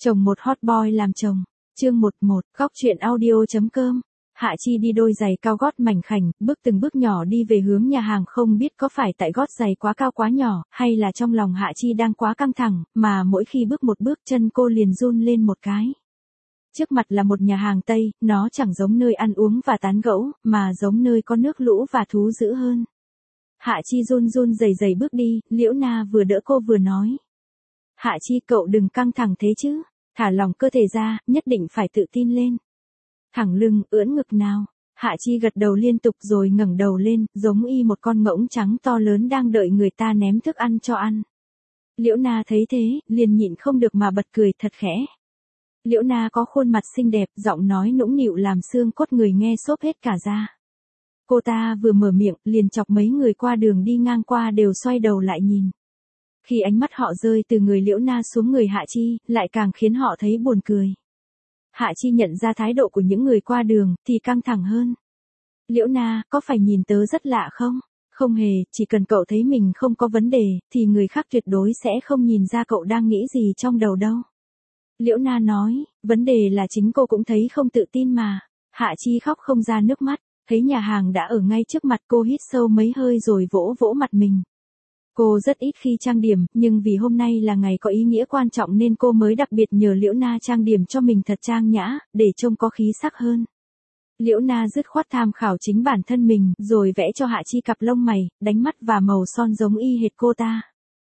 Chồng một hot boy làm chồng. Chương 11, góc truyện audio.com. Hạ Chi đi đôi giày cao gót mảnh khảnh, bước từng bước nhỏ đi về hướng nhà hàng, không biết có phải tại gót giày quá cao quá nhỏ, hay là trong lòng Hạ Chi đang quá căng thẳng, mà mỗi khi bước một bước chân cô liền run lên một cái. Trước mặt là một nhà hàng Tây, nó chẳng giống nơi ăn uống và tán gẫu, mà giống nơi có nước lũ và thú dữ hơn. Hạ Chi run run rẩy rẩy bước đi, Liễu Na vừa đỡ cô vừa nói. Hạ Chi, cậu đừng căng thẳng thế chứ, thả lỏng cơ thể ra, nhất định phải tự tin lên. Thẳng lưng, ưỡn ngực nào. Hạ Chi gật đầu liên tục rồi ngẩng đầu lên, giống y một con ngỗng trắng to lớn đang đợi người ta ném thức ăn cho ăn. Liễu Na thấy thế, liền nhịn không được mà bật cười thật khẽ. Liễu Na có khuôn mặt xinh đẹp, giọng nói nũng nịu làm xương cốt người nghe xốp hết cả da. Cô ta vừa mở miệng, liền chọc mấy người qua đường đi ngang qua đều xoay đầu lại nhìn. Khi ánh mắt họ rơi từ người Liễu Na xuống người Hạ Chi, lại càng khiến họ thấy buồn cười. Hạ Chi nhận ra thái độ của những người qua đường, thì căng thẳng hơn. Liễu Na, có phải nhìn tớ rất lạ không? Không hề, chỉ cần cậu thấy mình không có vấn đề, thì người khác tuyệt đối sẽ không nhìn ra cậu đang nghĩ gì trong đầu đâu. Liễu Na nói, vấn đề là chính cô cũng thấy không tự tin mà. Hạ Chi khóc không ra nước mắt, thấy nhà hàng đã ở ngay trước mặt, cô hít sâu mấy hơi rồi vỗ vỗ mặt mình. Cô rất ít khi trang điểm, nhưng vì hôm nay là ngày có ý nghĩa quan trọng nên cô mới đặc biệt nhờ Liễu Na trang điểm cho mình thật trang nhã, để trông có khí sắc hơn. Liễu Na dứt khoát tham khảo chính bản thân mình, rồi vẽ cho Hạ Chi cặp lông mày, đánh mắt và màu son giống y hệt cô ta.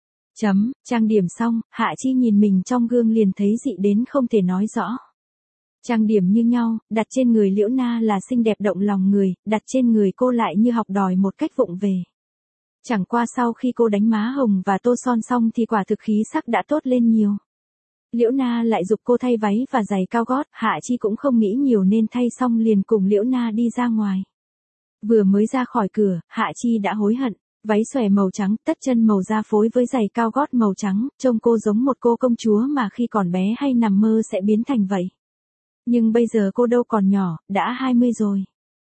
Trang điểm xong, Hạ Chi nhìn mình trong gương liền thấy dị đến không thể nói rõ. Trang điểm như nhau, đặt trên người Liễu Na là xinh đẹp động lòng người, đặt trên người cô lại như học đòi một cách vụng về. Chẳng qua sau khi cô đánh má hồng và tô son xong thì quả thực khí sắc đã tốt lên nhiều. Liễu Na lại giục cô thay váy và giày cao gót, Hạ Chi cũng không nghĩ nhiều nên thay xong liền cùng Liễu Na đi ra ngoài. Vừa mới ra khỏi cửa, Hạ Chi đã hối hận. Váy xòe màu trắng, tất chân màu da phối với giày cao gót màu trắng, trông cô giống một cô công chúa mà khi còn bé hay nằm mơ sẽ biến thành vậy. Nhưng bây giờ cô đâu còn nhỏ, đã 20 rồi.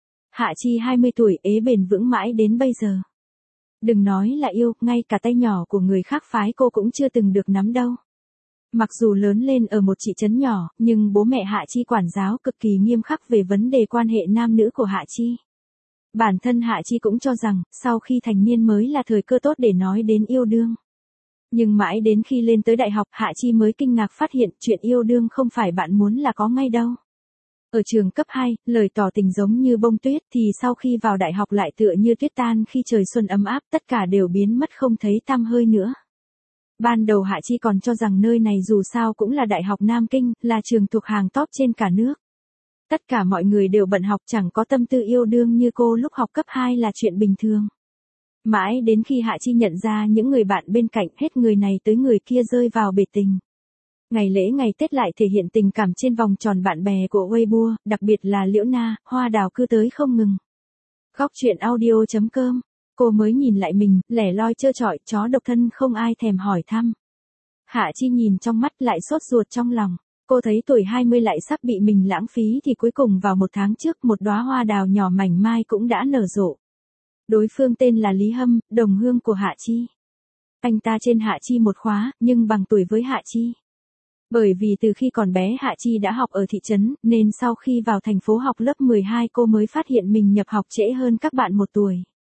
Hạ Chi 20 tuổi ế bền vững mãi đến bây giờ. Đừng nói là yêu, ngay cả tay nhỏ của người khác phái cô cũng chưa từng được nắm đâu. Mặc dù lớn lên ở một thị trấn nhỏ, nhưng bố mẹ Hạ Chi quản giáo cực kỳ nghiêm khắc về vấn đề quan hệ nam nữ của Hạ Chi. Bản thân Hạ Chi cũng cho rằng, sau khi thành niên mới là thời cơ tốt để nói đến yêu đương. Nhưng mãi đến khi lên tới đại học, Hạ Chi mới kinh ngạc phát hiện chuyện yêu đương không phải bạn muốn là có ngay đâu. Ở trường cấp 2, lời tỏ tình giống như bông tuyết, thì sau khi vào đại học lại tựa như tuyết tan khi trời xuân ấm áp, tất cả đều biến mất không thấy tăm hơi nữa. Ban đầu Hạ Chi còn cho rằng nơi này dù sao cũng là Đại học Nam Kinh, là trường thuộc hàng top trên cả nước. Tất cả mọi người đều bận học, chẳng có tâm tư yêu đương như cô lúc học cấp 2 là chuyện bình thường. Mãi đến khi Hạ Chi nhận ra những người bạn bên cạnh, hết người này tới người kia rơi vào bể tình. Ngày lễ ngày Tết lại thể hiện tình cảm trên vòng tròn bạn bè của Weibo, đặc biệt là Liễu Na, hoa đào cứ tới không ngừng. Góc truyện audio.com. Cô mới nhìn lại mình, lẻ loi trơ trọi, chó độc thân không ai thèm hỏi thăm. Hạ Chi nhìn trong mắt lại sốt ruột trong lòng. Cô thấy tuổi 20 lại sắp bị mình lãng phí thì cuối cùng vào một tháng trước một đóa hoa đào nhỏ mảnh mai cũng đã nở rộ. Đối phương tên là Lý Hâm, đồng hương của Hạ Chi. Anh ta trên Hạ Chi một khóa, nhưng bằng tuổi với Hạ Chi. Bởi vì từ khi còn bé Hạ Chi đã học ở thị trấn, nên sau khi vào thành phố học lớp 12 cô mới phát hiện mình nhập học trễ hơn các bạn một tuổi.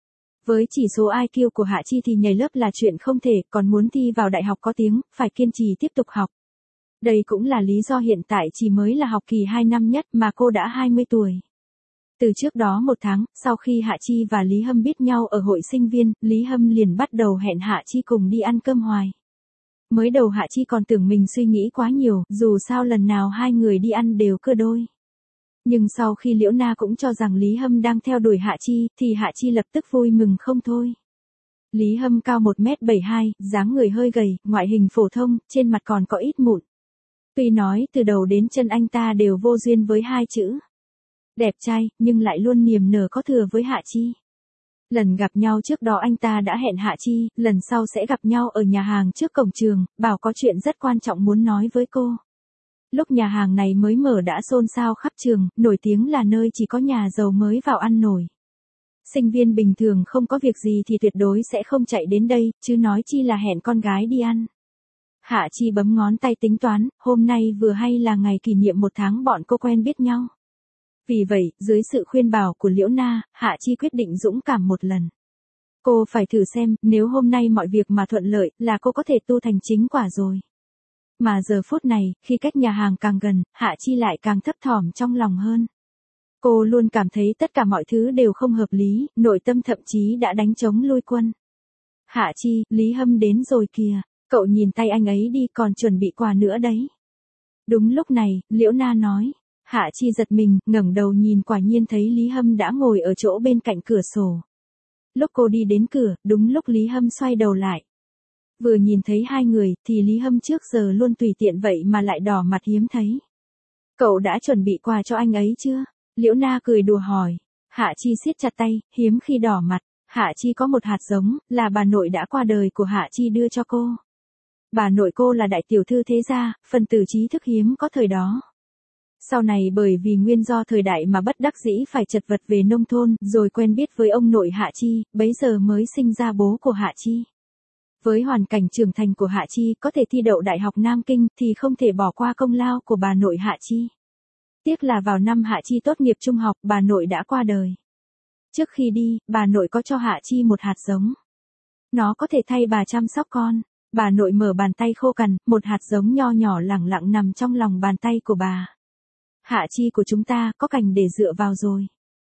Với chỉ số IQ của Hạ Chi thì nhảy lớp là chuyện không thể, còn muốn thi vào đại học có tiếng, phải kiên trì tiếp tục học. Đây cũng là lý do hiện tại chỉ mới là học kỳ 2 năm nhất mà cô đã 20 tuổi. Từ trước đó một tháng, sau khi Hạ Chi và Lý Hâm biết nhau ở hội sinh viên, Lý Hâm liền bắt đầu hẹn Hạ Chi cùng đi ăn cơm hoài. Mới đầu Hạ Chi còn tưởng mình suy nghĩ quá nhiều, dù sao lần nào hai người đi ăn đều cưa đôi. Nhưng sau khi Liễu Na cũng cho rằng Lý Hâm đang theo đuổi Hạ Chi, thì Hạ Chi lập tức vui mừng không thôi. Lý Hâm cao 1m72, dáng người hơi gầy, ngoại hình phổ thông, trên mặt còn có ít mụn. Tuy nói từ đầu đến chân anh ta đều vô duyên với hai chữ đẹp trai, nhưng lại luôn niềm nở có thừa với Hạ Chi. Lần gặp nhau trước đó anh ta đã hẹn Hạ Chi, lần sau sẽ gặp nhau ở nhà hàng trước cổng trường, bảo có chuyện rất quan trọng muốn nói với cô. Lúc nhà hàng này mới mở đã xôn xao khắp trường, nổi tiếng là nơi chỉ có nhà giàu mới vào ăn nổi. Sinh viên bình thường không có việc gì thì tuyệt đối sẽ không chạy đến đây, chứ nói chi là hẹn con gái đi ăn. Hạ Chi bấm ngón tay tính toán, hôm nay vừa hay là ngày kỷ niệm 1 tháng bọn cô quen biết nhau. Vì vậy, dưới sự khuyên bảo của Liễu Na, Hạ Chi quyết định dũng cảm một lần. Cô phải thử xem, nếu hôm nay mọi việc mà thuận lợi, là cô có thể tu thành chính quả rồi. Mà giờ phút này, khi cách nhà hàng càng gần, Hạ Chi lại càng thấp thỏm trong lòng hơn. Cô luôn cảm thấy tất cả mọi thứ đều không hợp lý, nội tâm thậm chí đã đánh trống lui quân. Hạ Chi, Lý Hâm đến rồi kìa, cậu nhìn tay anh ấy đi, còn chuẩn bị quà nữa đấy. Đúng lúc này, Liễu Na nói. Hạ Chi giật mình, ngẩng đầu nhìn, quả nhiên thấy Lý Hâm đã ngồi ở chỗ bên cạnh cửa sổ. Lúc cô đi đến cửa, đúng lúc Lý Hâm xoay đầu lại. Vừa nhìn thấy hai người, thì Lý Hâm trước giờ luôn tùy tiện vậy mà lại đỏ mặt hiếm thấy. Cậu đã chuẩn bị quà cho anh ấy chưa? Liễu Na cười đùa hỏi. Hạ Chi siết chặt tay, hiếm khi đỏ mặt. Hạ Chi có một hạt giống, là bà nội đã qua đời của Hạ Chi đưa cho cô. Bà nội cô là đại tiểu thư thế gia, phần tử trí thức hiếm có thời đó. Sau này bởi vì nguyên do thời đại mà bất đắc dĩ phải chật vật về nông thôn, rồi quen biết với ông nội Hạ Chi, bấy giờ mới sinh ra bố của Hạ Chi. Với hoàn cảnh trưởng thành của Hạ Chi có thể thi đậu Đại học Nam Kinh thì không thể bỏ qua công lao của bà nội Hạ Chi. Tiếc là vào năm Hạ Chi tốt nghiệp trung học, bà nội đã qua đời. Trước khi đi, bà nội có cho Hạ Chi một hạt giống. Nó có thể thay bà chăm sóc con. Bà nội mở bàn tay khô cằn, một hạt giống nho nhỏ lẳng lặng nằm trong lòng bàn tay của bà. Hạ Chi của chúng ta có cành để dựa vào rồi.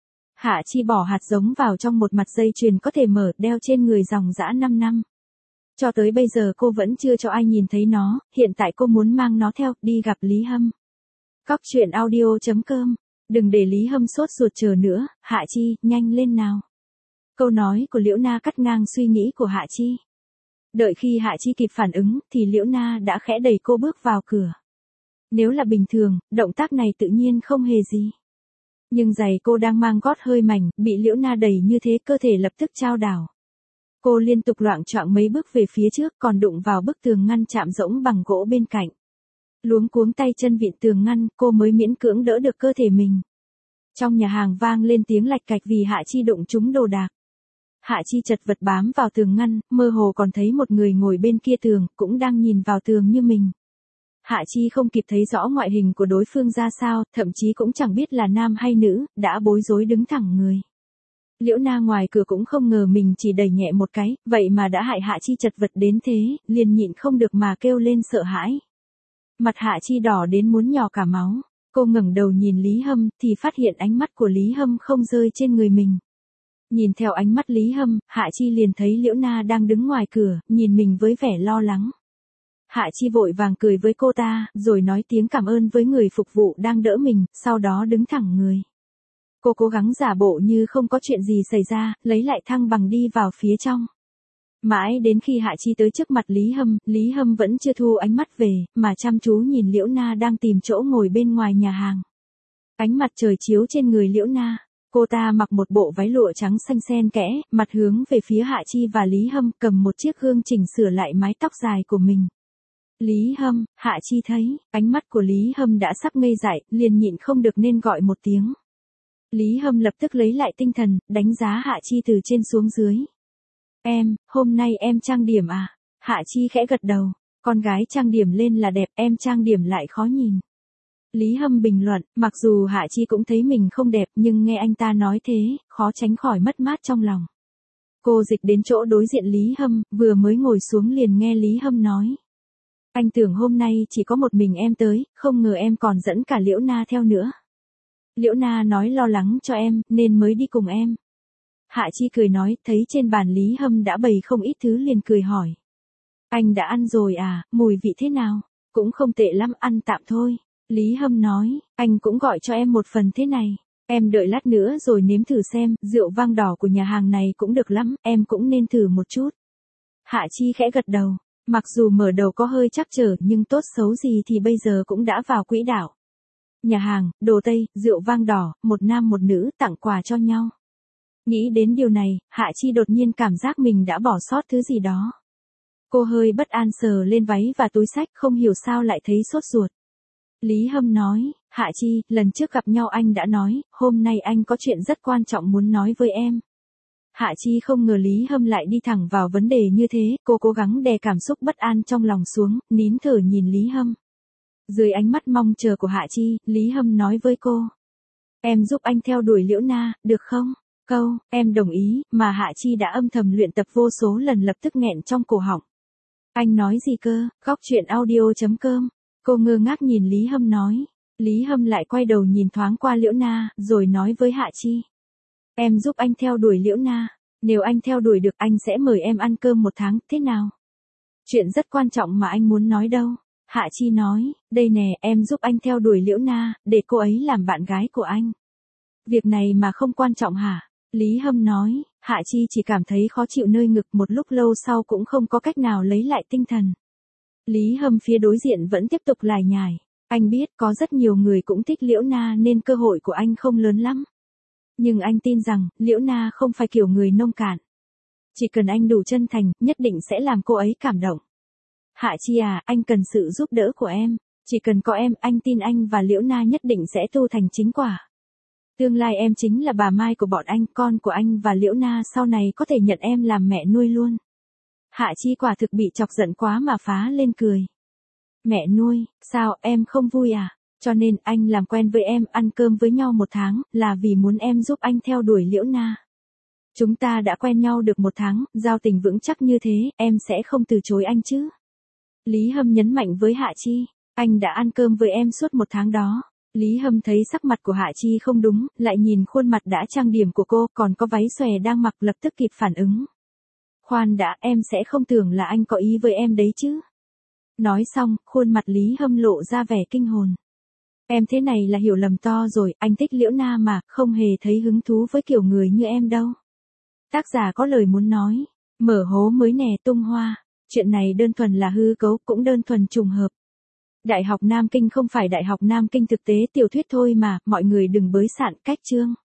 Hạ Chi bỏ hạt giống vào trong một mặt dây chuyền có thể mở, đeo trên người dòng dã 5 năm. Cho tới bây giờ cô vẫn chưa cho ai nhìn thấy nó, hiện tại cô muốn mang nó theo, đi gặp Lý Hâm. Cóc truyện audio.com. Đừng để Lý Hâm sốt ruột chờ nữa, Hạ Chi, nhanh lên nào. Câu nói của Liễu Na cắt ngang suy nghĩ của Hạ Chi. Đợi khi Hạ Chi kịp phản ứng, thì Liễu Na đã khẽ đẩy cô bước vào cửa. Nếu là bình thường, động tác này tự nhiên không hề gì. Nhưng giày cô đang mang gót hơi mảnh, bị Liễu Na đẩy như thế, cơ thể lập tức chao đảo. Cô liên tục loạng choạng mấy bước về phía trước, còn đụng vào bức tường ngăn chạm rỗng bằng gỗ bên cạnh. Luống cuống tay chân vịn tường ngăn, cô mới miễn cưỡng đỡ được cơ thể mình. Trong nhà hàng vang lên tiếng lạch cạch vì Hạ Chi đụng trúng đồ đạc. Hạ Chi chật vật bám vào tường ngăn, mơ hồ còn thấy một người ngồi bên kia tường, cũng đang nhìn vào tường như mình. Hạ Chi không kịp thấy rõ ngoại hình của đối phương ra sao, thậm chí cũng chẳng biết là nam hay nữ, đã bối rối đứng thẳng người. Liễu Na ngoài cửa cũng không ngờ mình chỉ đẩy nhẹ một cái, vậy mà đã hại Hạ Chi chật vật đến thế, liền nhịn không được mà kêu lên sợ hãi. Mặt Hạ Chi đỏ đến muốn nhỏ cả máu, cô ngẩng đầu nhìn Lý Hâm, thì phát hiện ánh mắt của Lý Hâm không rơi trên người mình. Nhìn theo ánh mắt Lý Hâm, Hạ Chi liền thấy Liễu Na đang đứng ngoài cửa, nhìn mình với vẻ lo lắng. Hạ Chi vội vàng cười với cô ta, rồi nói tiếng cảm ơn với người phục vụ đang đỡ mình, sau đó đứng thẳng người. Cô cố gắng giả bộ như không có chuyện gì xảy ra, lấy lại thăng bằng đi vào phía trong. Mãi đến khi Hạ Chi tới trước mặt Lý Hâm vẫn chưa thu ánh mắt về, mà chăm chú nhìn Liễu Na đang tìm chỗ ngồi bên ngoài nhà hàng. Ánh mặt trời chiếu trên người Liễu Na. Cô ta mặc một bộ váy lụa trắng xanh xen kẽ, mặt hướng về phía Hạ Chi và Lý Hâm, cầm một chiếc gương chỉnh sửa lại mái tóc dài của mình. Lý Hâm, Hạ Chi thấy, ánh mắt của Lý Hâm đã sắp ngây dại, liền nhịn không được nên gọi một tiếng. Lý Hâm lập tức lấy lại tinh thần, đánh giá Hạ Chi từ trên xuống dưới. Em, hôm nay em trang điểm à? Hạ Chi khẽ gật đầu, con gái trang điểm lên là đẹp, em trang điểm lại khó nhìn. Lý Hâm bình luận, mặc dù Hạ Chi cũng thấy mình không đẹp nhưng nghe anh ta nói thế, khó tránh khỏi mất mát trong lòng. Cô dịch đến chỗ đối diện Lý Hâm, vừa mới ngồi xuống liền nghe Lý Hâm nói. Anh tưởng hôm nay chỉ có một mình em tới, không ngờ em còn dẫn cả Liễu Na theo nữa. Liễu Na nói lo lắng cho em, nên mới đi cùng em. Hạ Chi cười nói, thấy trên bàn Lý Hâm đã bày không ít thứ liền cười hỏi. Anh đã ăn rồi à, mùi vị thế nào? Cũng không tệ lắm, ăn tạm thôi. Lý Hâm nói, anh cũng gọi cho em một phần thế này. Em đợi lát nữa rồi nếm thử xem, rượu vang đỏ của nhà hàng này cũng được lắm, em cũng nên thử một chút. Hạ Chi khẽ gật đầu, mặc dù mở đầu có hơi trắc trở nhưng tốt xấu gì thì bây giờ cũng đã vào quỹ đạo. Nhà hàng, đồ Tây, rượu vang đỏ, một nam một nữ tặng quà cho nhau. Nghĩ đến điều này, Hạ Chi đột nhiên cảm giác mình đã bỏ sót thứ gì đó. Cô hơi bất an sờ lên váy và túi xách, không hiểu sao lại thấy sốt ruột. Lý Hâm nói, Hạ Chi, lần trước gặp nhau anh đã nói, hôm nay anh có chuyện rất quan trọng muốn nói với em. Hạ Chi không ngờ Lý Hâm lại đi thẳng vào vấn đề như thế, cô cố gắng đè cảm xúc bất an trong lòng xuống, nín thở nhìn Lý Hâm. Dưới ánh mắt mong chờ của Hạ Chi, Lý Hâm nói với cô. Em giúp anh theo đuổi Liễu Na, được không? Câu, em đồng ý, mà Hạ Chi đã âm thầm luyện tập vô số lần lập tức nghẹn trong cổ họng. Anh nói gì cơ? Góc truyện audio.com. Cô ngơ ngác nhìn Lý Hâm nói. Lý Hâm lại quay đầu nhìn thoáng qua Liễu Na, rồi nói với Hạ Chi. Em giúp anh theo đuổi Liễu Na. Nếu anh theo đuổi được anh sẽ mời em ăn cơm 1 tháng, thế nào? Chuyện rất quan trọng mà anh muốn nói đâu. Hạ Chi nói, đây nè, em giúp anh theo đuổi Liễu Na, để cô ấy làm bạn gái của anh. Việc này mà không quan trọng hả? Lý Hâm nói, Hạ Chi chỉ cảm thấy khó chịu nơi ngực, một lúc lâu sau cũng không có cách nào lấy lại tinh thần. Lý Hâm phía đối diện vẫn tiếp tục lải nhải. Anh biết có rất nhiều người cũng thích Liễu Na nên cơ hội của anh không lớn lắm. Nhưng anh tin rằng, Liễu Na không phải kiểu người nông cạn. Chỉ cần anh đủ chân thành, nhất định sẽ làm cô ấy cảm động. Hạ Chi à, anh cần sự giúp đỡ của em. Chỉ cần có em, anh tin anh và Liễu Na nhất định sẽ tu thành chính quả. Tương lai em chính là bà Mai của bọn anh, con của anh và Liễu Na sau này có thể nhận em làm mẹ nuôi luôn. Hạ Chi quả thực bị chọc giận quá mà phá lên cười. Mẹ nuôi, sao em không vui à? Cho nên anh làm quen với em, ăn cơm với nhau 1 tháng, là vì muốn em giúp anh theo đuổi Liễu Na. Chúng ta đã quen nhau được 1 tháng, giao tình vững chắc như thế, em sẽ không từ chối anh chứ? Lý Hâm nhấn mạnh với Hạ Chi, anh đã ăn cơm với em suốt 1 tháng đó. Lý Hâm thấy sắc mặt của Hạ Chi không đúng, lại nhìn khuôn mặt đã trang điểm của cô, còn có váy xòe đang mặc, lập tức kịp phản ứng. Khoan đã, em sẽ không tưởng là anh có ý với em đấy chứ. Nói xong, khuôn mặt Lý Hâm lộ ra vẻ kinh hồn. Em thế này là hiểu lầm to rồi, anh thích Liễu Na mà, không hề thấy hứng thú với kiểu người như em đâu. Tác giả có lời muốn nói, mở hố mới nè tung hoa, chuyện này đơn thuần là hư cấu, cũng đơn thuần trùng hợp. Đại học Nam Kinh không phải Đại học Nam Kinh thực tế tiểu thuyết thôi mà, mọi người đừng bới sạn cách chương.